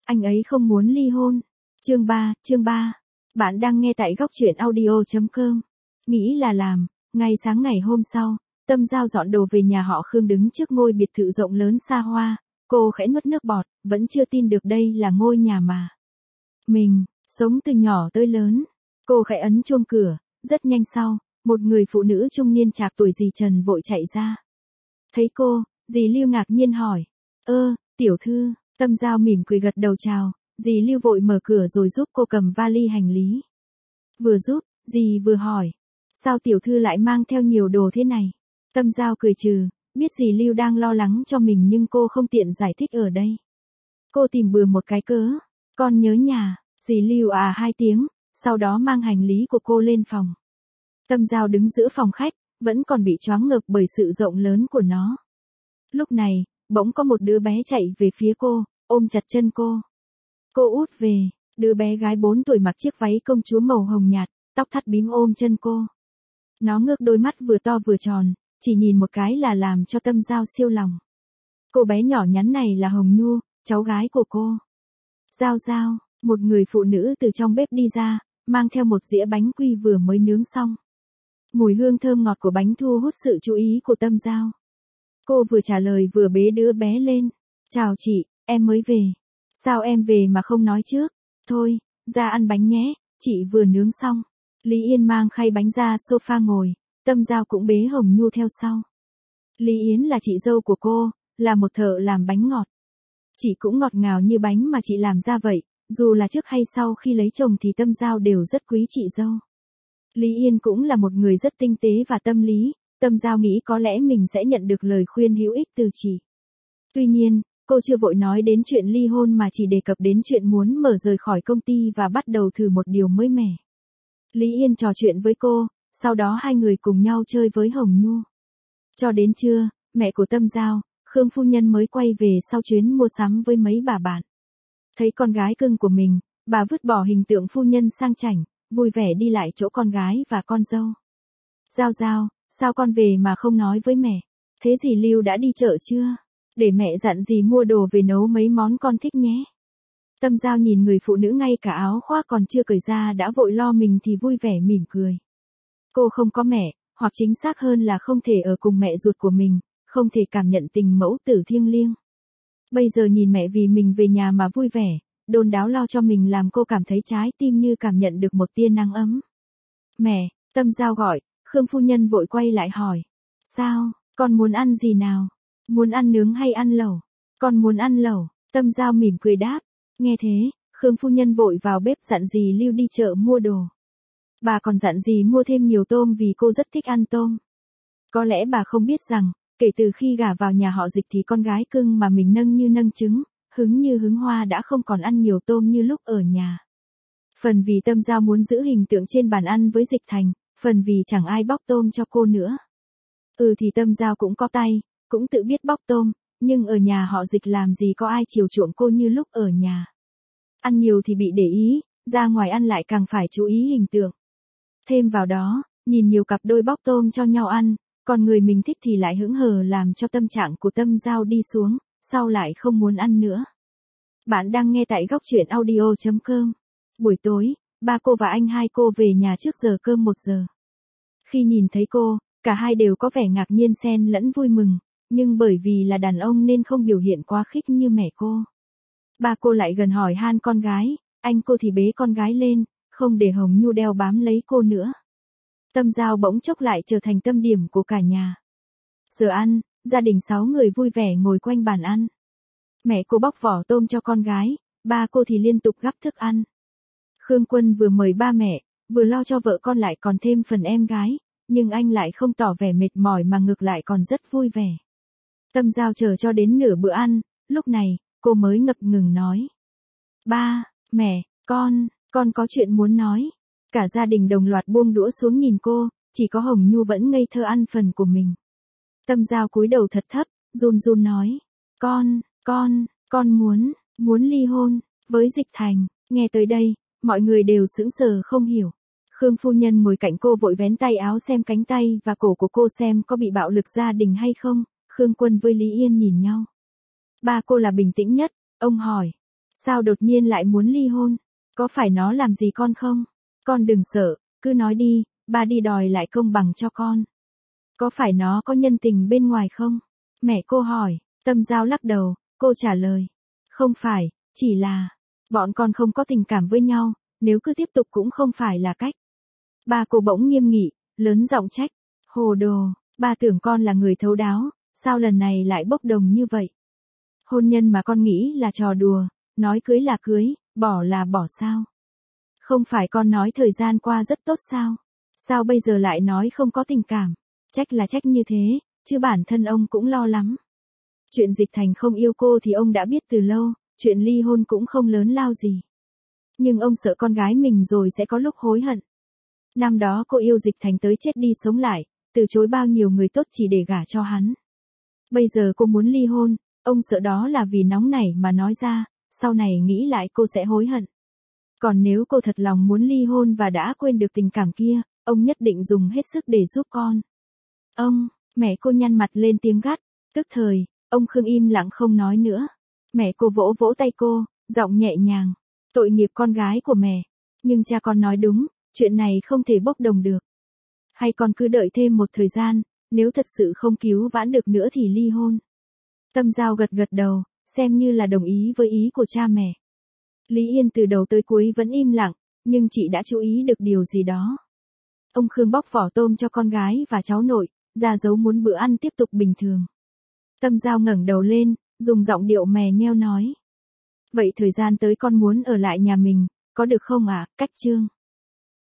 Anh ấy không muốn ly hôn. Chương 3. Bạn đang nghe tại góc truyện audio.com. Nghĩ là làm, ngay sáng ngày hôm sau, Tâm Giao dọn đồ về nhà họ Khương đứng trước ngôi biệt thự rộng lớn xa hoa, cô khẽ nuốt nước bọt, vẫn chưa tin được đây là ngôi nhà mà mình sống từ nhỏ tới lớn. Cô khẽ ấn chuông cửa, rất nhanh sau, một người phụ nữ trung niên trạc tuổi dì Trần vội chạy ra. Thấy cô, dì Lưu ngạc nhiên hỏi, tiểu thư. Tâm Giao mỉm cười gật đầu chào, dì Lưu vội mở cửa rồi giúp cô cầm vali hành lý. Vừa giúp, dì vừa hỏi, sao tiểu thư lại mang theo nhiều đồ thế này? Tâm Giao cười trừ, biết dì Lưu đang lo lắng cho mình nhưng cô không tiện giải thích ở đây. Cô tìm bừa một cái cớ, con nhớ nhà, dì Lưu hai tiếng, sau đó mang hành lý của cô lên phòng. Tâm Giao đứng giữa phòng khách, vẫn còn bị choáng ngợp bởi sự rộng lớn của nó. Lúc này, bỗng có một đứa bé chạy về phía cô, ôm chặt chân cô. Cô út về, đứa bé gái 4 tuổi mặc chiếc váy công chúa màu hồng nhạt, tóc thắt bím ôm chân cô. Nó ngước đôi mắt vừa to vừa tròn, chỉ nhìn một cái là làm cho Tâm Giao siêu lòng. Cô bé nhỏ nhắn này là Hồng Nhu, cháu gái của cô. Giao, một người phụ nữ từ trong bếp đi ra, mang theo một dĩa bánh quy vừa mới nướng xong. Mùi hương thơm ngọt của bánh thu hút sự chú ý của Tâm Giao. Cô vừa trả lời vừa bế đứa bé lên. Chào chị, em mới về. Sao em về mà không nói trước? Thôi, ra ăn bánh nhé, chị vừa nướng xong. Lý Yên mang khay bánh ra sofa ngồi, Tâm Giao cũng bế Hồng Nhu theo sau. Lý Yến là chị dâu của cô, là một thợ làm bánh ngọt. Chị cũng ngọt ngào như bánh mà chị làm ra vậy, dù là trước hay sau khi lấy chồng thì Tâm Giao đều rất quý chị dâu. Lý Yên cũng là một người rất tinh tế và tâm lý, Tâm Giao nghĩ có lẽ mình sẽ nhận được lời khuyên hữu ích từ chị. Tuy nhiên, cô chưa vội nói đến chuyện ly hôn mà chỉ đề cập đến chuyện muốn rời khỏi công ty và bắt đầu thử một điều mới mẻ. Lý Yên trò chuyện với cô, sau đó hai người cùng nhau chơi với Hồng Nhu. Cho đến trưa, mẹ của Tâm Giao, Khương phu nhân mới quay về sau chuyến mua sắm với mấy bà bạn. Thấy con gái cưng của mình, bà vứt bỏ hình tượng phu nhân sang chảnh, vui vẻ đi lại chỗ con gái và con dâu. Giao, sao con về mà không nói với mẹ? Thế dì Lưu đã đi chợ chưa? Để mẹ dặn dì mua đồ về nấu mấy món con thích nhé. Tâm Giao nhìn người phụ nữ ngay cả áo khoác còn chưa cởi ra đã vội lo mình thì vui vẻ mỉm cười. Cô không có mẹ, hoặc chính xác hơn là không thể ở cùng mẹ ruột của mình, không thể cảm nhận tình mẫu tử thiêng liêng. Bây giờ nhìn mẹ vì mình về nhà mà vui vẻ, đôn đáo lo cho mình làm cô cảm thấy trái tim như cảm nhận được một tia nắng ấm. Mẹ, Tâm Giao gọi, Khương phu nhân vội quay lại hỏi. Sao, con muốn ăn gì nào? Muốn ăn nướng hay ăn lẩu? Con muốn ăn lẩu, Tâm Giao mỉm cười đáp. Nghe thế, Khương phu nhân vội vào bếp dặn dì Lưu đi chợ mua đồ. Bà còn dặn dì mua thêm nhiều tôm vì cô rất thích ăn tôm. Có lẽ bà không biết rằng, kể từ khi gả vào nhà họ Dịch thì con gái cưng mà mình nâng như nâng trứng, hứng như hứng hoa đã không còn ăn nhiều tôm như lúc ở nhà. Phần vì Tâm Giao muốn giữ hình tượng trên bàn ăn với Dịch Thành, phần vì chẳng ai bóc tôm cho cô nữa. Thì Tâm Giao cũng có tay, cũng tự biết bóc tôm, nhưng ở nhà họ Dịch làm gì có ai chiều chuộng cô như lúc ở nhà. Ăn nhiều thì bị để ý, ra ngoài ăn lại càng phải chú ý hình tượng. Thêm vào đó, nhìn nhiều cặp đôi bóc tôm cho nhau ăn, còn người mình thích thì lại hững hờ làm cho tâm trạng của Tâm Giao đi xuống, sau lại không muốn ăn nữa. Bạn đang nghe tại góc truyện audio.com. Buổi tối, ba cô và anh hai cô về nhà trước giờ cơm 1 giờ. Khi nhìn thấy cô, cả hai đều có vẻ ngạc nhiên xen lẫn vui mừng, nhưng bởi vì là đàn ông nên không biểu hiện quá khích như mẹ cô. Ba cô lại gần hỏi han con gái, anh cô thì bế con gái lên, không để Hồng Nhu đeo bám lấy cô nữa. Tâm Giao bỗng chốc lại trở thành tâm điểm của cả nhà. Giờ ăn, gia đình 6 người vui vẻ ngồi quanh bàn ăn. Mẹ cô bóc vỏ tôm cho con gái, ba cô thì liên tục gắp thức ăn. Khương Quân vừa mời ba mẹ, vừa lo cho vợ con lại còn thêm phần em gái, nhưng anh lại không tỏ vẻ mệt mỏi mà ngược lại còn rất vui vẻ. Tâm Giao chờ cho đến nửa bữa ăn, lúc này, cô mới ngập ngừng nói. Ba, mẹ, con có chuyện muốn nói. Cả gia đình đồng loạt buông đũa xuống nhìn cô, chỉ có Hồng Nhu vẫn ngây thơ ăn phần của mình. Tâm Giao cúi đầu thật thấp, run run nói. Con muốn ly hôn, với Dịch Thành. Nghe tới đây, mọi người đều sững sờ không hiểu. Khương phu nhân ngồi cạnh cô vội vén tay áo xem cánh tay và cổ của cô xem có bị bạo lực gia đình hay không. Khương Quân với Lý Yên nhìn nhau. Ba cô là bình tĩnh nhất, ông hỏi. Sao đột nhiên lại muốn ly hôn? Có phải nó làm gì con không? Con đừng sợ, cứ nói đi, ba đi đòi lại công bằng cho con. Có phải nó có nhân tình bên ngoài không? Mẹ cô hỏi, Tâm Giao lắc đầu, cô trả lời. Không phải, chỉ là, bọn con không có tình cảm với nhau, nếu cứ tiếp tục cũng không phải là cách. Ba cô bỗng nghiêm nghị, lớn giọng trách. Hồ đồ, ba tưởng con là người thấu đáo, sao lần này lại bốc đồng như vậy? Hôn nhân mà con nghĩ là trò đùa, nói cưới là cưới, bỏ là bỏ sao? Không phải con nói thời gian qua rất tốt sao? Sao bây giờ lại nói không có tình cảm? Trách là trách như thế, chứ bản thân ông cũng lo lắm. Chuyện Dịch Thành không yêu cô thì ông đã biết từ lâu, chuyện ly hôn cũng không lớn lao gì. Nhưng ông sợ con gái mình rồi sẽ có lúc hối hận. Năm đó cô yêu Dịch Thành tới chết đi sống lại, từ chối bao nhiêu người tốt chỉ để gả cho hắn. Bây giờ cô muốn ly hôn, ông sợ đó là vì nóng nảy mà nói ra, sau này nghĩ lại cô sẽ hối hận. Còn nếu cô thật lòng muốn ly hôn và đã quên được tình cảm kia, ông nhất định dùng hết sức để giúp con. Ông, mẹ cô nhăn mặt lên tiếng gắt, tức thời, ông Khương im lặng không nói nữa. Mẹ cô vỗ vỗ tay cô, giọng nhẹ nhàng, tội nghiệp con gái của mẹ. Nhưng cha con nói đúng, chuyện này không thể bốc đồng được. Hay con cứ đợi thêm một thời gian, nếu thật sự không cứu vãn được nữa thì ly hôn. Tâm Giao gật gật đầu, xem như là đồng ý với ý của cha mẹ. Lý Yên từ đầu tới cuối vẫn im lặng, nhưng chị đã chú ý được điều gì đó. Ông Khương bóc vỏ tôm cho con gái và cháu nội, ra dấu muốn bữa ăn tiếp tục bình thường. Tâm Giao ngẩng đầu lên, dùng giọng điệu mè nheo nói. Vậy thời gian tới con muốn ở lại nhà mình, có được không ạ, Cách Trương?